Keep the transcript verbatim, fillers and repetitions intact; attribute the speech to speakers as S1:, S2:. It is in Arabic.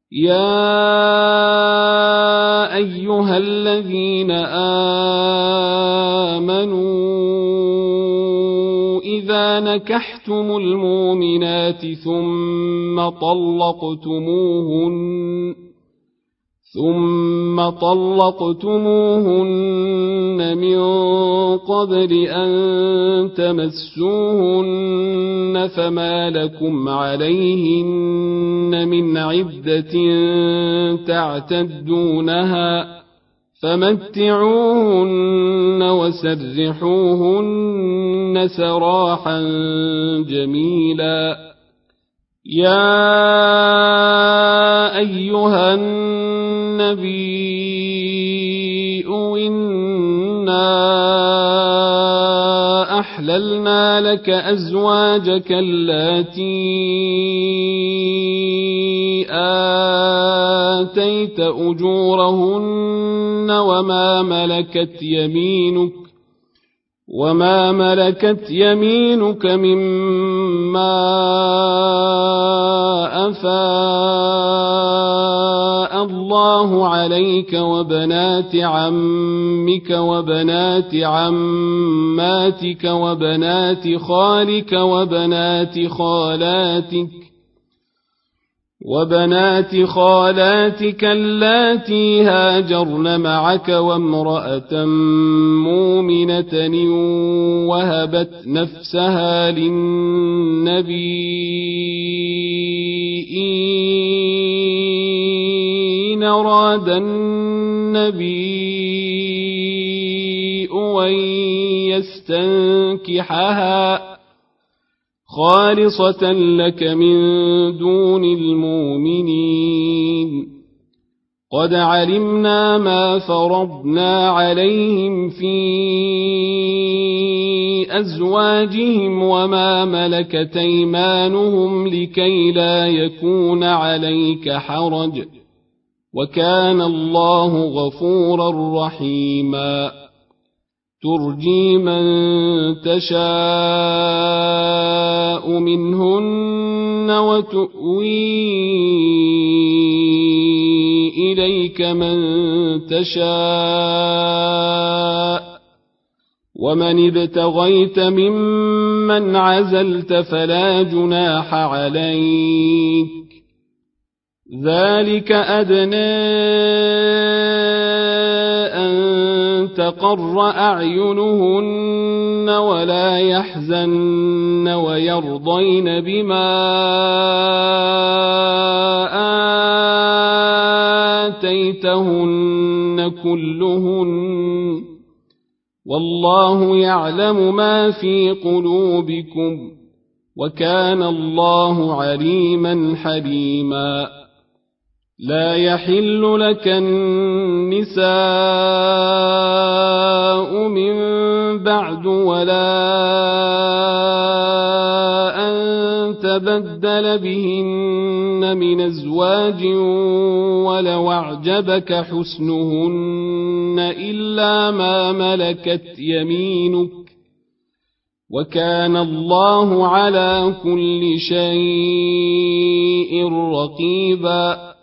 S1: يا أيها الذين آمنوا إذا نكحتم المؤمنات ثم طلقتموهن ثم طلقتموهن من قبل أن تمسوهن فما لكم عليهن من عدة تعتدونها فمتعوهن وسرحوهن سراحا جميلا. يا أيها النبي إنا أحللنا لك أزواجك اللاتي آتيت أجورهن وما ملكت يمينك وما ملكت يمينك مما أفاء الله عليك وبنات عمك وبنات عماتك وبنات خالك وبنات خالاتك وبنات خالاتك اللاتي هاجرن معك وامرأة مؤمنة وهبت نفسها للنبي إن أراد النبي أن يستنكحها خالصة لك من دون المؤمنين. قد علمنا ما فرضنا عليهم في أزواجهم وما ملكت أيمانهم لكي لا يكون عليك حرج وكان الله غفورا رحيما. ترجي من تشاء منهن وتؤوي إليك من تشاء ومن ابتغيت ممن عزلت فلا جناح عليك ذلك أدنى أن تقر أعينهن ولا يحزن ويرضين بما آتيتهن كلهن والله يعلم ما في قلوبكم وكان الله عليما حليما. لا يحل لك النساء من بعد ولا أن تبدل بهن من أزواج ولو أعجبك حسنهن إلا ما ملكت يمينك وكان الله على كل شيء رقيبا.